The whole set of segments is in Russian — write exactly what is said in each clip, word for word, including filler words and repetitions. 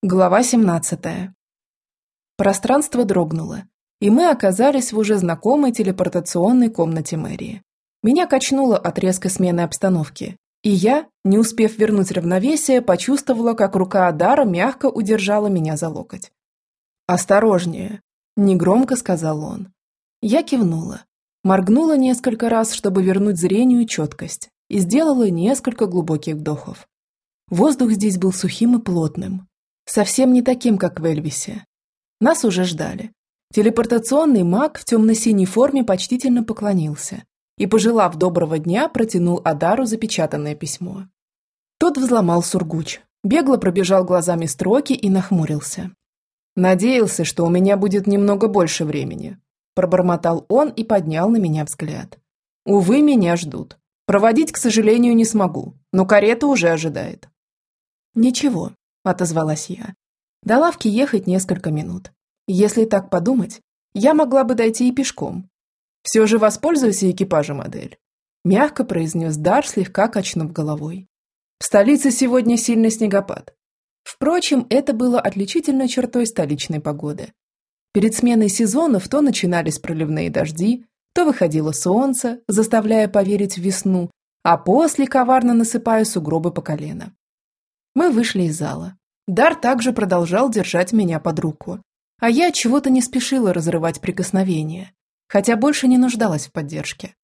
Глава семнадцатая. Пространство дрогнуло, и мы оказались в уже знакомой телепортационной комнате мэрии. Меня качнуло от резкой смены обстановки, и я, не успев вернуть равновесие, почувствовала, как рука Адара мягко удержала меня за локоть. «Осторожнее», – негромко сказал он. Я кивнула, моргнула несколько раз, чтобы вернуть зрению четкость, и сделала несколько глубоких вдохов. Воздух здесь был сухим и плотным. Совсем не таким, как в Эльвисе. Нас уже ждали. Телепортационный маг в темно-синей форме почтительно поклонился и, пожелав доброго дня, протянул Адару запечатанное письмо. Тот взломал сургуч, бегло пробежал глазами строки и нахмурился. «Надеялся, что у меня будет немного больше времени», – пробормотал он и поднял на меня взгляд. «Увы, меня ждут. Проводить, к сожалению, не смогу, но карета уже ожидает». «Ничего», – отозвалась я. До лавки ехать несколько минут. Если так подумать, я могла бы дойти и пешком. Все же воспользуйся экипажем, Адель, мягко произнес Дар, слегка качнув головой. В столице сегодня сильный снегопад. Впрочем, это было отличительной чертой столичной погоды. Перед сменой сезонов то начинались проливные дожди, то выходило солнце, заставляя поверить в весну, а после коварно насыпая сугробы по колено. Мы вышли из зала. Дар также продолжал держать меня под руку, а я чего-то не спешила разрывать прикосновение, хотя больше не нуждалась в поддержке.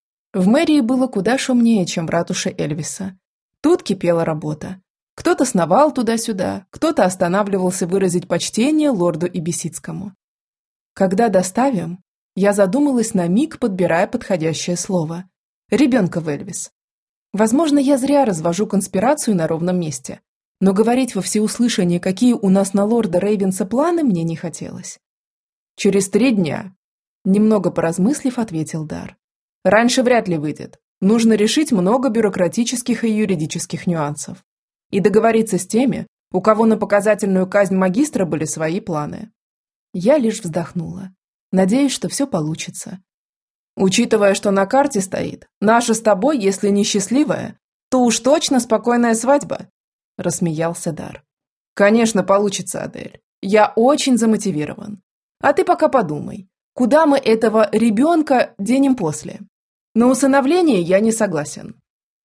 В мэрии было куда шумнее, чем в ратуше Эльвиса. Тут кипела работа. Кто-то сновал туда-сюда, кто-то останавливался выразить почтение лорду Ибисицкому. Когда доставим, я задумалась на миг, подбирая подходящее слово. Ребенка в Эльвис. Возможно, я зря развожу конспирацию на ровном месте, но говорить во всеуслышание, какие у нас на лорда Рейвенса планы, мне не хотелось. «Через три дня», – немного поразмыслив, ответил Дар. «Раньше вряд ли выйдет. Нужно решить много бюрократических и юридических нюансов. И договориться с теми, у кого на показательную казнь магистра были свои планы». Я лишь вздохнула. Надеюсь, что все получится. «Учитывая, что на карте стоит, наша с тобой, если не счастливая, то уж точно спокойная свадьба», – рассмеялся Дар. «Конечно, получится, Адель. Я очень замотивирован. А ты пока подумай, куда мы этого ребенка денем после? На усыновление я не согласен».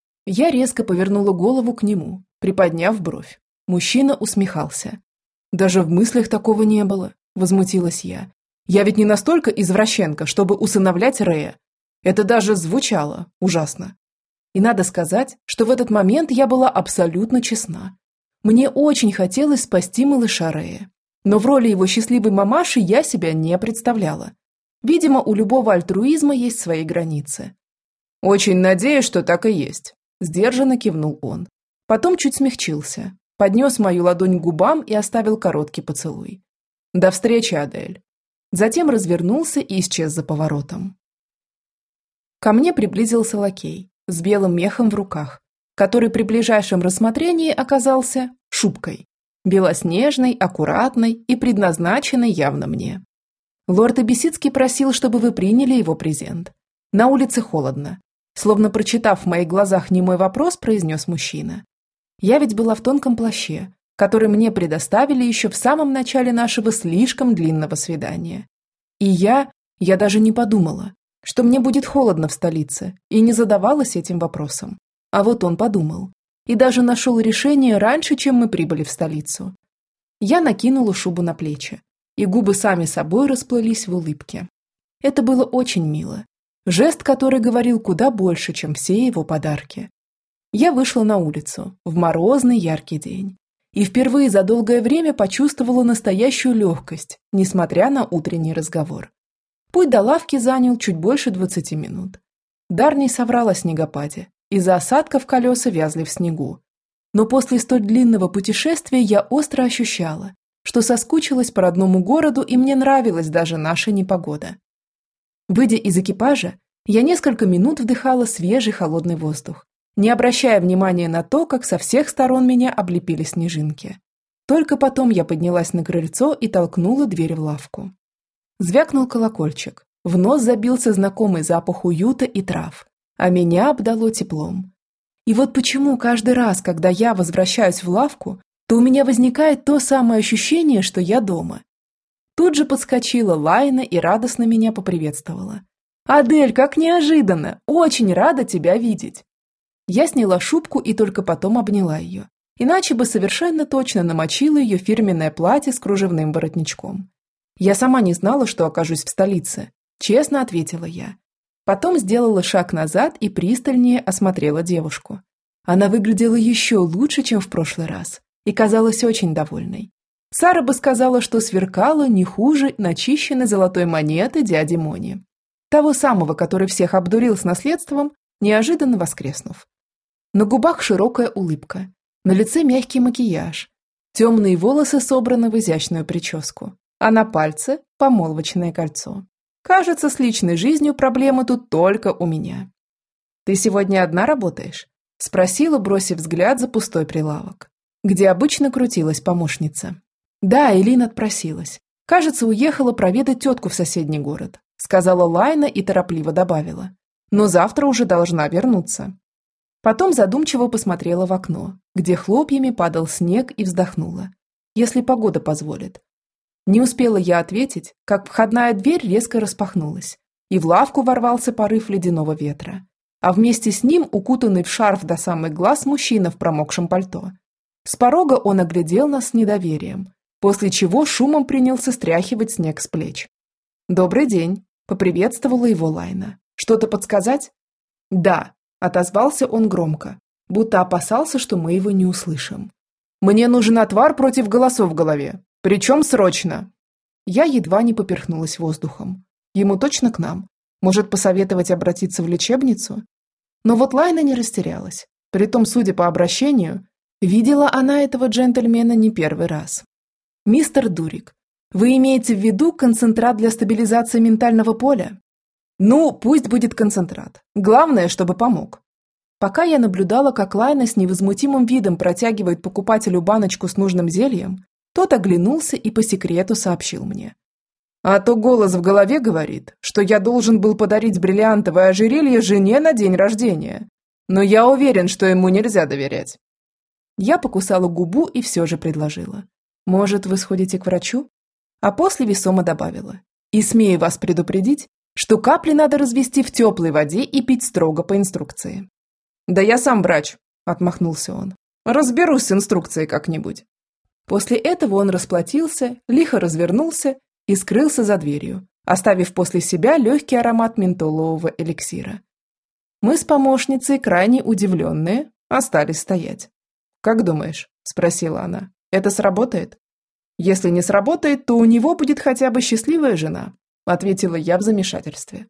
Я резко повернула голову к нему, приподняв бровь. Мужчина усмехался. «Даже в мыслях такого не было», – возмутилась я. «Я ведь не настолько извращенка, чтобы усыновлять Рея. Это даже звучало ужасно». И надо сказать, что в этот момент я была абсолютно честна. Мне очень хотелось спасти малыша Рея. Но в роли его счастливой мамаши я себя не представляла. Видимо, у любого альтруизма есть свои границы. «Очень надеюсь, что так и есть», – сдержанно кивнул он. Потом чуть смягчился, поднес мою ладонь к губам и оставил короткий поцелуй. «До встречи, Адель». Затем развернулся и исчез за поворотом. Ко мне приблизился лакей с белым мехом в руках, который при ближайшем рассмотрении оказался шубкой, белоснежной, аккуратной и предназначенной явно мне. Лорд Ибисицкий просил, чтобы вы приняли его презент. На улице холодно. Словно прочитав в моих глазах немой вопрос, произнес мужчина. Я ведь была в тонком плаще, который мне предоставили еще в самом начале нашего слишком длинного свидания. И я, я даже не подумала, что мне будет холодно в столице, и не задавалась этим вопросом. А вот он подумал. И даже нашел решение раньше, чем мы прибыли в столицу. Я накинула шубу на плечи, и губы сами собой расплылись в улыбке. Это было очень мило. Жест, который говорил куда больше, чем все его подарки. Я вышла на улицу в морозный яркий день. И впервые за долгое время почувствовала настоящую легкость, несмотря на утренний разговор. Путь до лавки занял чуть больше двадцати минут. Дар не соврал о снегопаде, из-за осадков колеса вязли в снегу. Но после столь длинного путешествия я остро ощущала, что соскучилась по родному городу, и мне нравилась даже наша непогода. Выйдя из экипажа, я несколько минут вдыхала свежий холодный воздух, не обращая внимания на то, как со всех сторон меня облепили снежинки. Только потом я поднялась на крыльцо и толкнула дверь в лавку. Звякнул колокольчик, в нос забился знакомый запах уюта и трав, а меня обдало теплом. И вот почему каждый раз, когда я возвращаюсь в лавку, то у меня возникает то самое ощущение, что я дома. Тут же подскочила Лайна и радостно меня поприветствовала. «Адель, как неожиданно! Очень рада тебя видеть!» Я сняла шубку и только потом обняла ее. Иначе бы совершенно точно намочила ее фирменное платье с кружевным воротничком. «Я сама не знала, что окажусь в столице», – честно ответила я. Потом сделала шаг назад и пристальнее осмотрела девушку. Она выглядела еще лучше, чем в прошлый раз, и казалась очень довольной. Сара бы сказала, что сверкала не хуже начищенной золотой монеты дяди Мони. Того самого, который всех обдурил с наследством, неожиданно воскреснув. На губах широкая улыбка, на лице мягкий макияж, темные волосы собраны в изящную прическу, а на пальце помолвочное кольцо. Кажется, с личной жизнью проблемы тут только у меня. «Ты сегодня одна работаешь?» – спросила, бросив взгляд за пустой прилавок, где обычно крутилась помощница. «Да, Элин отпросилась. Кажется, уехала проведать тетку в соседний город», – сказала Лайна и торопливо добавила. «Но завтра уже должна вернуться». Потом задумчиво посмотрела в окно, где хлопьями падал снег, и вздохнула. «Если погода позволит». Не успела я ответить, как входная дверь резко распахнулась, и в лавку ворвался порыв ледяного ветра, а вместе с ним укутанный в шарф до самых глаз мужчина в промокшем пальто. С порога он оглядел нас с недоверием, после чего шумом принялся стряхивать снег с плеч. «Добрый день», – поприветствовала его Лайна. «Что-то подсказать?» «Да», – отозвался он громко, будто опасался, что мы его не услышим. «Мне нужен отвар против голосов в голове. Причем срочно!» Я едва не поперхнулась воздухом. Ему точно к нам? Может, посоветовать обратиться в лечебницу? Но вот Лайна не растерялась. Притом, судя по обращению, видела она этого джентльмена не первый раз. «Мистер Дурик, вы имеете в виду концентрат для стабилизации ментального поля?» «Ну, пусть будет концентрат. Главное, чтобы помог». Пока я наблюдала, как Лайна с невозмутимым видом протягивает покупателю баночку с нужным зельем, тот оглянулся и по секрету сообщил мне. «А то голос в голове говорит, что я должен был подарить бриллиантовое ожерелье жене на день рождения. Но я уверен, что ему нельзя доверять». Я покусала губу и все же предложила. «Может, вы сходите к врачу?» А после весомо добавила. «И смею вас предупредить, что капли надо развести в теплой воде и пить строго по инструкции». «Да я сам врач», – отмахнулся он. «Разберусь с инструкцией как-нибудь». После этого он расплатился, лихо развернулся и скрылся за дверью, оставив после себя легкий аромат ментолового эликсира. Мы с помощницей, крайне удивленные, остались стоять. «Как думаешь?» – спросила она. «Это сработает?» «Если не сработает, то у него будет хотя бы счастливая жена», – ответила я в замешательстве.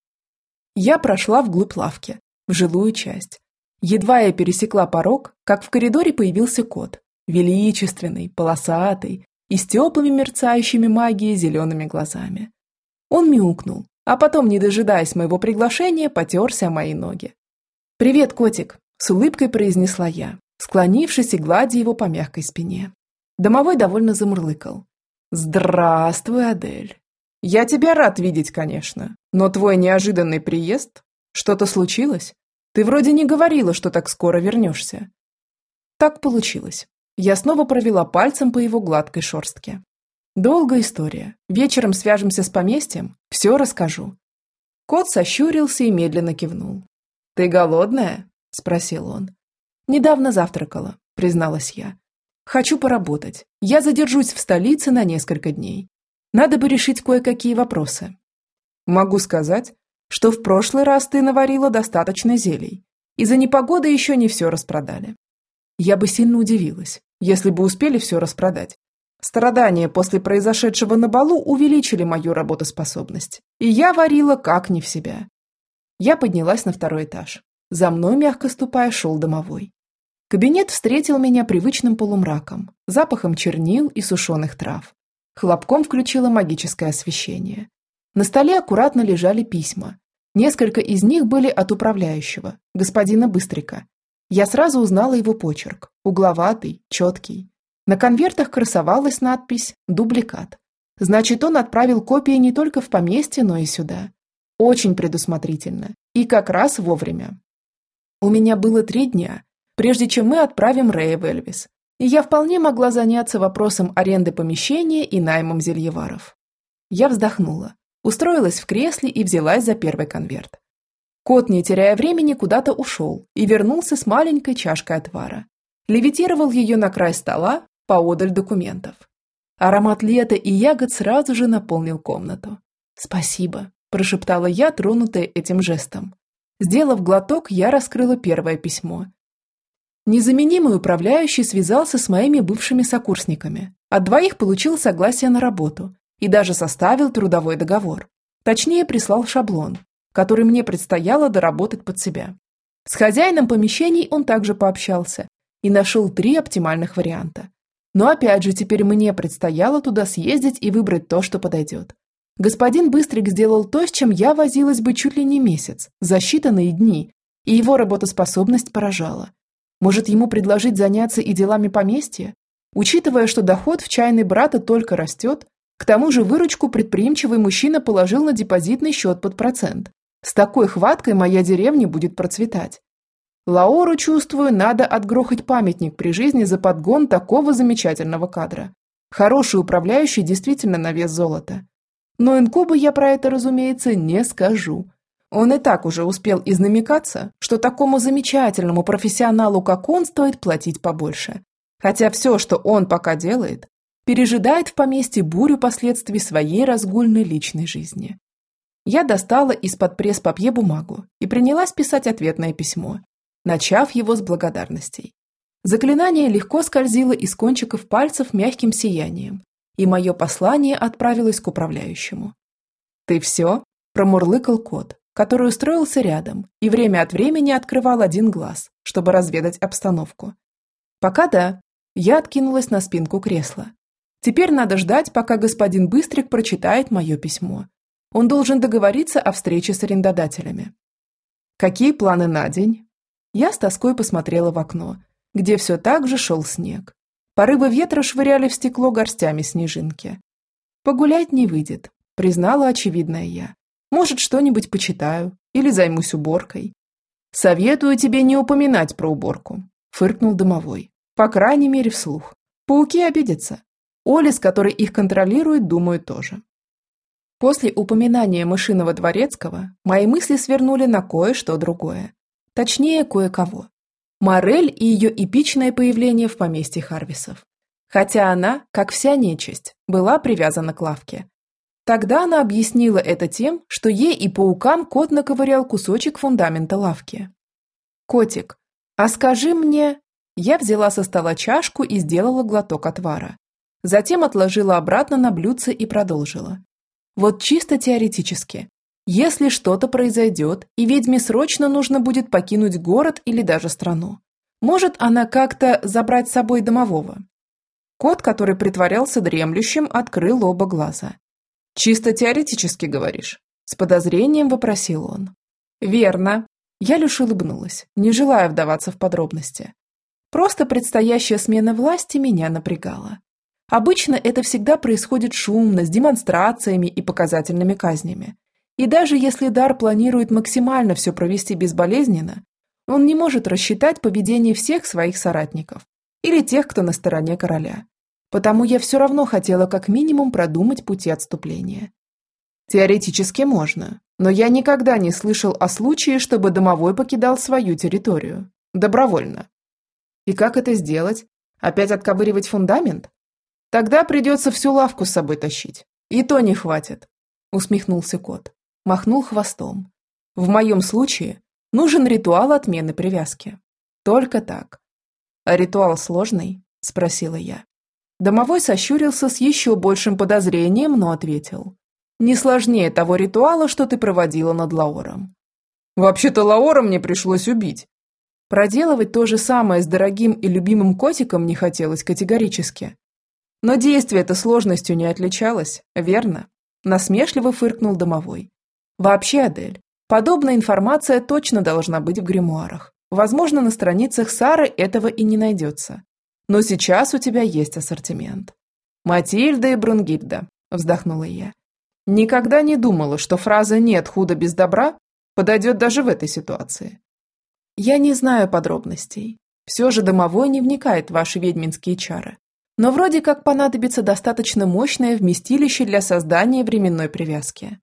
Я прошла вглубь лавки, в жилую часть. Едва я пересекла порог, как в коридоре появился кот. Величественный, полосатый и с теплыми мерцающими магией зелеными глазами. Он мяукнул, а потом, не дожидаясь моего приглашения, потерся о мои ноги. «Привет, котик!» – с улыбкой произнесла я, склонившись и гладя его по мягкой спине. Домовой довольно замурлыкал. «Здравствуй, Адель! Я тебя рад видеть, конечно, но твой неожиданный приезд? Что-то случилось? Ты вроде не говорила, что так скоро вернешься». Так получилось. Я снова провела пальцем по его гладкой шерстке. Долгая история. Вечером свяжемся с поместьем, все расскажу. Кот сощурился и медленно кивнул. «Ты голодная?» – спросил он. «Недавно завтракала», – призналась я. «Хочу поработать. Я задержусь в столице на несколько дней. Надо бы решить кое-какие вопросы». «Могу сказать, что в прошлый раз ты наварила достаточно зелий. Из-за непогоды еще не все распродали». Я бы сильно удивилась, если бы успели все распродать. Страдания после произошедшего на балу увеличили мою работоспособность, и я варила как не в себя. Я поднялась на второй этаж. За мной, мягко ступая, шел домовой. Кабинет встретил меня привычным полумраком, запахом чернил и сушеных трав. Хлопком включила магическое освещение. На столе аккуратно лежали письма. Несколько из них были от управляющего, господина Быстрика. Я сразу узнала его почерк, угловатый, четкий. На конвертах красовалась надпись «Дубликат». Значит, он отправил копии не только в поместье, но и сюда. Очень предусмотрительно. И как раз вовремя. У меня было три дня, прежде чем мы отправим Рэя в Эльвис. и я вполне могла заняться вопросом аренды помещения и наймом зельеваров. Я вздохнула, устроилась в кресле и взялась за первый конверт. Кот, не теряя времени, куда-то ушел и вернулся с маленькой чашкой отвара. Левитировал ее на край стола, поодаль документов. Аромат лета и ягод сразу же наполнил комнату. «Спасибо», – прошептала я, тронутая этим жестом. Сделав глоток, я раскрыла первое письмо. Незаменимый управляющий связался с моими бывшими сокурсниками. От двоих получил согласие на работу и даже составил трудовой договор. Точнее, прислал шаблон, который мне предстояло доработать под себя. С хозяином помещений он также пообщался и нашел три оптимальных варианта. Но опять же, теперь мне предстояло туда съездить и выбрать то, что подойдет. Господин Быстрик сделал то, с чем я возилась бы чуть ли не месяц, за считанные дни, и его работоспособность поражала. Может, ему предложить заняться и делами поместья? Учитывая, что доход в чайный брата только растет, к тому же выручку предприимчивый мужчина положил на депозитный счет под процент. С такой хваткой моя деревня будет процветать. Лаору, чувствую, надо отгрохать памятник при жизни за подгон такого замечательного кадра. Хороший управляющий действительно на вес золота. Но инкубу я про это, разумеется, не скажу. Он и так уже успел изнамекаться, что такому замечательному профессионалу, как он, стоит платить побольше. Хотя все, что он пока делает, пережидает в поместье бурю последствий своей разгульной личной жизни. Я достала из-под пресс-папье бумагу и принялась писать ответное письмо, начав его с благодарностей. Заклинание легко скользило из кончиков пальцев мягким сиянием, и мое послание отправилось к управляющему. «Ты все?» – промурлыкал кот, который устроился рядом и время от времени открывал один глаз, чтобы разведать обстановку. «Пока да». Я откинулась на спинку кресла. Теперь надо ждать, пока господин Быстрик прочитает мое письмо. Он должен договориться о встрече с арендодателями. «Какие планы на день?» Я с тоской посмотрела в окно, где все так же шел снег. Порывы ветра швыряли в стекло горстями снежинки. «Погулять не выйдет», – признала очевидное я. «Может, что-нибудь почитаю или займусь уборкой». «Советую тебе не упоминать про уборку», – фыркнул домовой. «По крайней мере, вслух. Пауки обидятся. Олис, который их контролирует, думаю, тоже». После упоминания мышиного дворецкого мои мысли свернули на кое-что другое. Точнее, кое-кого. Морель и ее эпичное появление в поместье Харвисов. Хотя она, как вся нечисть, была привязана к лавке. Тогда она объяснила это тем, что ей и паукам кот наковырял кусочек фундамента лавки. «Котик, а скажи мне...» Я взяла со стола чашку и сделала глоток отвара. Затем отложила обратно на блюдце и продолжила. «Вот чисто теоретически. Если что-то произойдет, и ведьме срочно нужно будет покинуть город или даже страну, может она как-то забрать с собой домового?» Кот, который притворялся дремлющим, открыл оба глаза. «Чисто теоретически, говоришь?» – с подозрением вопросил он. «Верно». Я лишь улыбнулась, не желая вдаваться в подробности. Просто предстоящая смена власти меня напрягала. Обычно это всегда происходит шумно, с демонстрациями и показательными казнями. И даже если дар планирует максимально все провести безболезненно, он не может рассчитать поведение всех своих соратников или тех, кто на стороне короля. Потому я все равно хотела как минимум продумать пути отступления. Теоретически можно, но я никогда не слышал о случае, чтобы домовой покидал свою территорию. Добровольно. И как это сделать? Опять отковыривать фундамент? Тогда придется всю лавку с собой тащить. И то не хватит. Усмехнулся кот. Махнул хвостом. В моем случае нужен ритуал отмены привязки. Только так. А ритуал сложный? Спросила я. Домовой сощурился с еще большим подозрением, но ответил. Не сложнее того ритуала, что ты проводила над Лаором. Вообще-то Лаора мне пришлось убить. Проделывать то же самое с дорогим и любимым котиком не хотелось категорически. Но действие это сложностью не отличалось, верно? Насмешливо фыркнул домовой. Вообще, Адель, подобная информация точно должна быть в гримуарах. Возможно, на страницах Сары этого и не найдется. Но сейчас у тебя есть ассортимент. Матильда и Брунгильда, вздохнула я. Никогда не думала, что фраза «нет худа без добра» подойдет даже в этой ситуации. Я не знаю подробностей. Все же домовой не вникает в ваши ведьминские чары. Но вроде как понадобится достаточно мощное вместилище для создания временной привязки.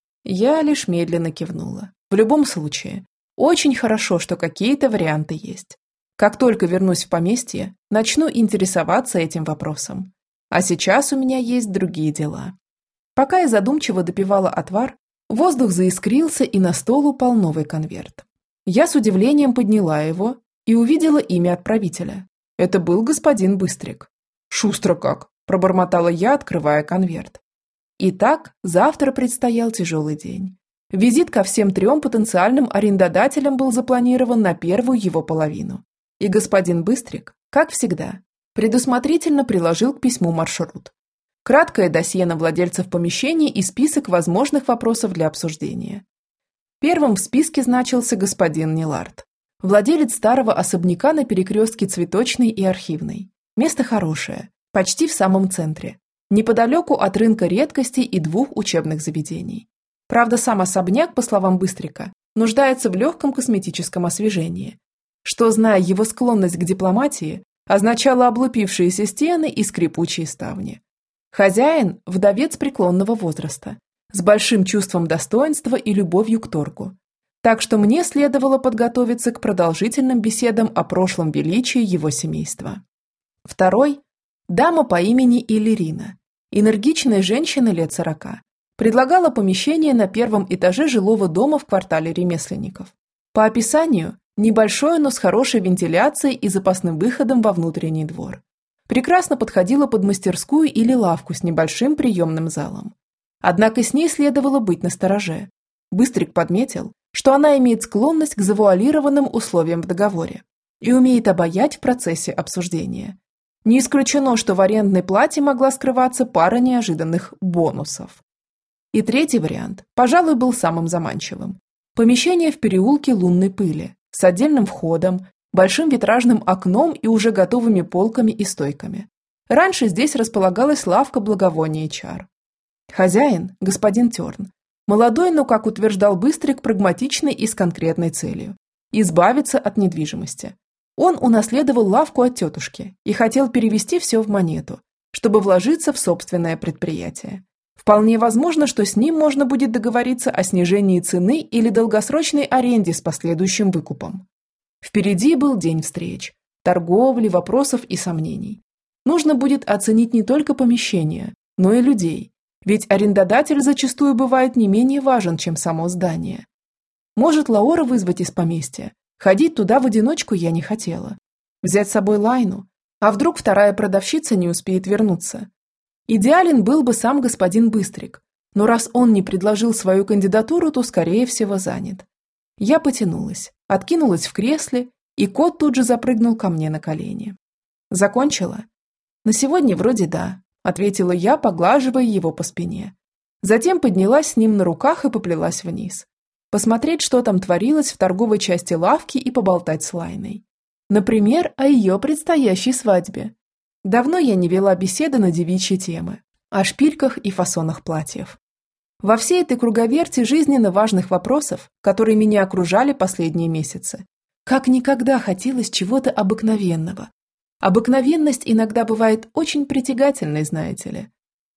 Я лишь медленно кивнула. В любом случае, очень хорошо, что какие-то варианты есть. Как только вернусь в поместье, начну интересоваться этим вопросом. А сейчас у меня есть другие дела. Пока я задумчиво допивала отвар, воздух заискрился, и на стол упал новый конверт. Я с удивлением подняла его и увидела имя отправителя. Это был господин Быстрик. «Шустро как!» – пробормотала я, открывая конверт. Итак, завтра предстоял тяжелый день. Визит ко всем трем потенциальным арендодателям был запланирован на первую его половину. И господин Быстрик, как всегда, предусмотрительно приложил к письму маршрут. Краткое досье на владельцев помещений и список возможных вопросов для обсуждения. Первым в списке значился господин Нилард, владелец старого особняка на перекрестке Цветочной и Архивной. Место хорошее, почти в самом центре, неподалеку от рынка редкостей и двух учебных заведений. Правда, сам особняк, по словам Быстрика, нуждается в легком косметическом освежении, что, зная его склонность к дипломатии, означало облупившиеся стены и скрипучие ставни. Хозяин – вдовец преклонного возраста, с большим чувством достоинства и любовью к торгу. Так что мне следовало подготовиться к продолжительным беседам о прошлом величии его семейства. Второй – дама по имени Иллирина, энергичная женщина лет сорока, предлагала помещение на первом этаже жилого дома в квартале ремесленников. По описанию – небольшое, но с хорошей вентиляцией и запасным выходом во внутренний двор. Прекрасно подходила под мастерскую или лавку с небольшим приемным залом. Однако с ней следовало быть настороже. Быстрик подметил, что она имеет склонность к завуалированным условиям в договоре и умеет обаять в процессе обсуждения. Не исключено, что в арендной плате могла скрываться пара неожиданных бонусов. И третий вариант, пожалуй, был самым заманчивым. Помещение в переулке Лунной Пыли с отдельным входом, большим витражным окном и уже готовыми полками и стойками. Раньше здесь располагалась лавка благовоний и чар. Хозяин, господин Терн, молодой, но, как утверждал Быстрик, прагматичный и с конкретной целью – избавиться от недвижимости. Он унаследовал лавку от тетушки и хотел перевести все в монету, чтобы вложиться в собственное предприятие. Вполне возможно, что с ним можно будет договориться о снижении цены или долгосрочной аренде с последующим выкупом. Впереди был день встреч, торговли, вопросов и сомнений. Нужно будет оценить не только помещение, но и людей, ведь арендодатель зачастую бывает не менее важен, чем само здание. Может, Лаора вызвать из поместья? Ходить туда в одиночку я не хотела. Взять с собой Лайну? А вдруг вторая продавщица не успеет вернуться? Идеален был бы сам господин Быстрик, но раз он не предложил свою кандидатуру, то, скорее всего, занят. Я потянулась, откинулась в кресле, и кот тут же запрыгнул ко мне на колени. «Закончила?» «На сегодня вроде да», – ответила я, поглаживая его по спине. Затем поднялась с ним на руках и поплелась вниз. Посмотреть, что там творилось в торговой части лавки, и поболтать с Лайной. Например, о ее предстоящей свадьбе. Давно я не вела беседы на девичьи темы, о шпильках и фасонах платьев. Во всей этой круговерти жизненно важных вопросов, которые меня окружали последние месяцы, как никогда хотелось чего-то обыкновенного. Обыкновенность иногда бывает очень притягательной, знаете ли.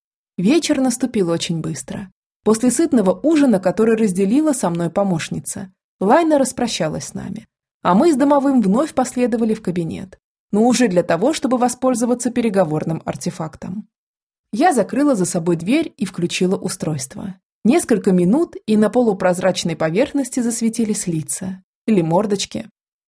Вечер наступил очень быстро. После сытного ужина, который разделила со мной помощница, Лайна распрощалась с нами, а мы с домовым вновь последовали в кабинет, но уже для того, чтобы воспользоваться переговорным артефактом. Я закрыла за собой дверь и включила устройство. Несколько минут, и на полупрозрачной поверхности засветились лица или мордочки.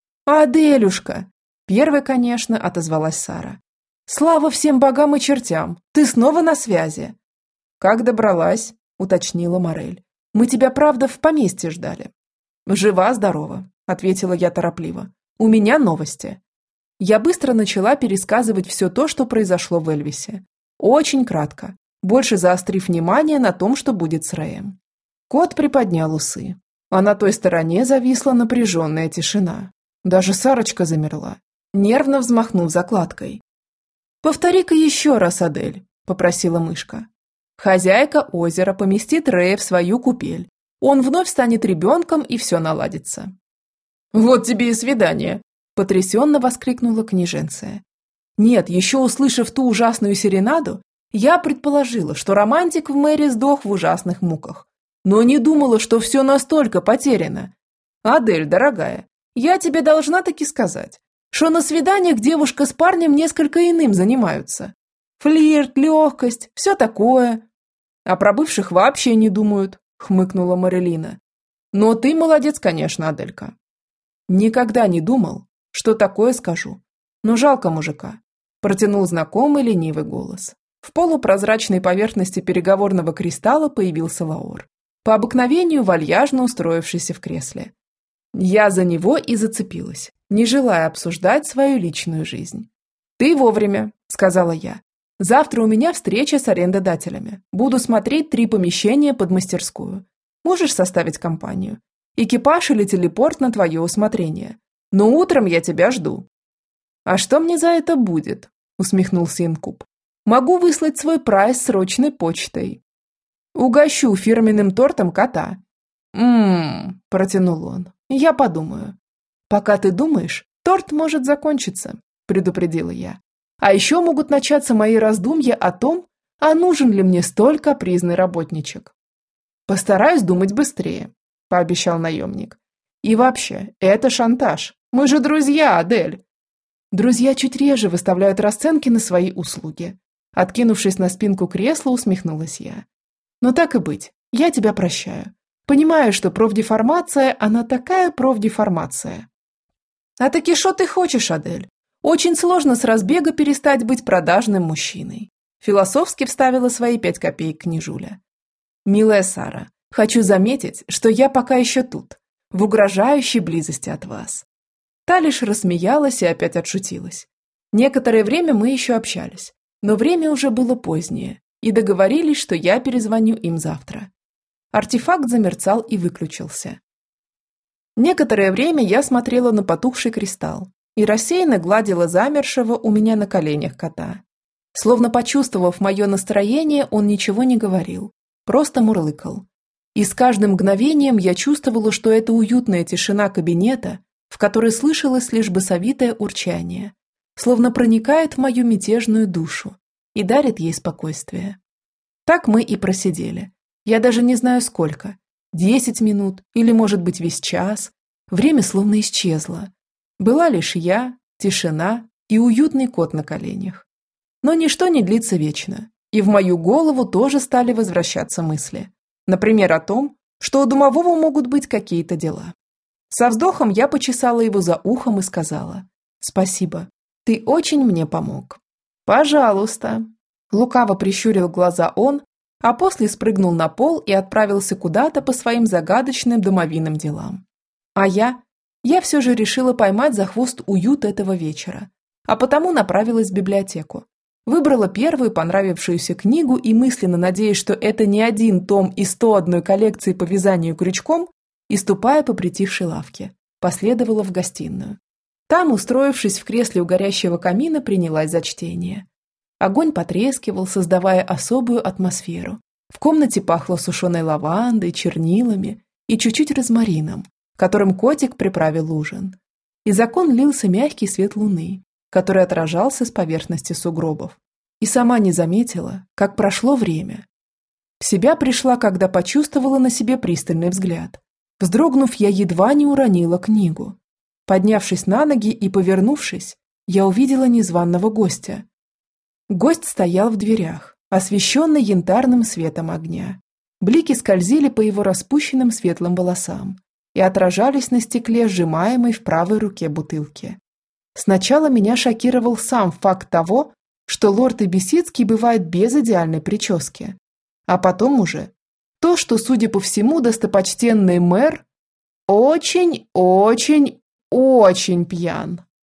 «Аделюшка!» Первой, конечно, отозвалась Сара. «Слава всем богам и чертям! Ты снова на связи!» «Как добралась?» – уточнила Морель. «Мы тебя, правда, в поместье ждали». «Жива-здорова», – ответила я торопливо. «У меня новости». Я быстро начала пересказывать все то, что произошло в Эльвисе. Очень кратко, больше заострив внимание на том, что будет с Рэем. Кот приподнял усы, а на той стороне зависла напряженная тишина. Даже Сарочка замерла, нервно взмахнув закладкой. «Повтори-ка еще раз, Адель», – попросила мышка. «Хозяйка озера поместит Рэя в свою купель. Он вновь станет ребенком, и все наладится». «Вот тебе и свидание», Потрясенно воскликнула княженция. Нет, еще услышав ту ужасную серенаду, я предположила, что романтик в Мэри сдох в ужасных муках. Но не думала, что все настолько потеряно. Адель, дорогая, я тебе должна таки сказать, что на свиданиях девушка с парнем несколько иным занимаются. Флирт, легкость, все такое. А про бывших вообще не думают, хмыкнула Марилина. Но ты молодец, конечно, Аделька. Никогда не думал, что такое скажу. Но жалко мужика, протянул знакомый ленивый голос. В полупрозрачной поверхности переговорного кристалла появился Лаор, по обыкновению вальяжно устроившийся в кресле. Я за него и зацепилась, не желая обсуждать свою личную жизнь. «Ты вовремя», – сказала я. «Завтра у меня встреча с арендодателями. Буду смотреть три помещения под мастерскую. Можешь составить компанию? Экипаж или телепорт на твое усмотрение. Но утром я тебя жду». «А что мне за это будет?» – усмехнулся инкуб. «Могу выслать свой прайс срочной почтой. Угощу фирменным тортом кота». «М-м-м», протянул он. «Я подумаю». «Пока ты думаешь, торт может закончиться», – предупредила я. «А еще могут начаться мои раздумья о том, а нужен ли мне столь капризный работничек». «Постараюсь думать быстрее», – пообещал наемник. «И вообще, это шантаж. Мы же друзья, Адель». Друзья чуть реже выставляют расценки на свои услуги. Откинувшись на спинку кресла, усмехнулась я. «Но так и быть, я тебя прощаю. Понимаю, что профдеформация, она такая профдеформация». «А таки шо ты хочешь, Адель? Очень сложно с разбега перестать быть продажным мужчиной», философски вставила свои пять копеек княжуля. «Милая Сара, хочу заметить, что я пока еще тут, в угрожающей близости от вас». Та лишь рассмеялась и опять отшутилась. Некоторое время мы еще общались, но время уже было позднее, и договорились, что я перезвоню им завтра. Артефакт замерцал и выключился. Некоторое время я смотрела на потухший кристалл и рассеянно гладила замершего у меня на коленях кота. Словно почувствовав мое настроение, он ничего не говорил, просто мурлыкал. И с каждым мгновением я чувствовала, что эта уютная тишина кабинета, в которой слышалось лишь басовитое урчание, словно проникает в мою мятежную душу и дарит ей спокойствие. Так мы и просидели. Я даже не знаю сколько. Десять минут или, может быть, весь час. Время словно исчезло. Была лишь я, тишина и уютный кот на коленях. Но ничто не длится вечно, и в мою голову тоже стали возвращаться мысли. Например, о том, что у домового могут быть какие-то дела. Со вздохом я почесала его за ухом и сказала: «Спасибо, ты очень мне помог». «Пожалуйста». Лукаво прищурил глаза он, а после спрыгнул на пол и отправился куда-то по своим загадочным домовиным делам. А я? Я все же решила поймать за хвост уют этого вечера, а потому направилась в библиотеку. Выбрала первую понравившуюся книгу и, мысленно надеясь, что это не один том из сто одной коллекции по вязанию крючком, и, ступая по притихшей лавке, последовала в гостиную. Там, устроившись в кресле у горящего камина, принялась за чтение. Огонь потрескивал, создавая особую атмосферу. В комнате пахло сушеной лавандой, чернилами и чуть-чуть розмарином, которым котик приправил ужин. Из окон лился мягкий свет луны, который отражался с поверхности сугробов. И сама не заметила, как прошло время. В себя пришла, когда почувствовала на себе пристальный взгляд. Вздрогнув, я едва не уронила книгу. Поднявшись на ноги и повернувшись, я увидела незваного гостя. Гость стоял в дверях, освещенный янтарным светом огня. Блики скользили по его распущенным светлым волосам и отражались на стекле, сжимаемой в правой руке бутылки. Сначала меня шокировал сам факт того, что лорд Эбисицкий бывает без идеальной прически. А потом уже то, что, судя по всему, достопочтенный мэр очень-очень-очень пьян.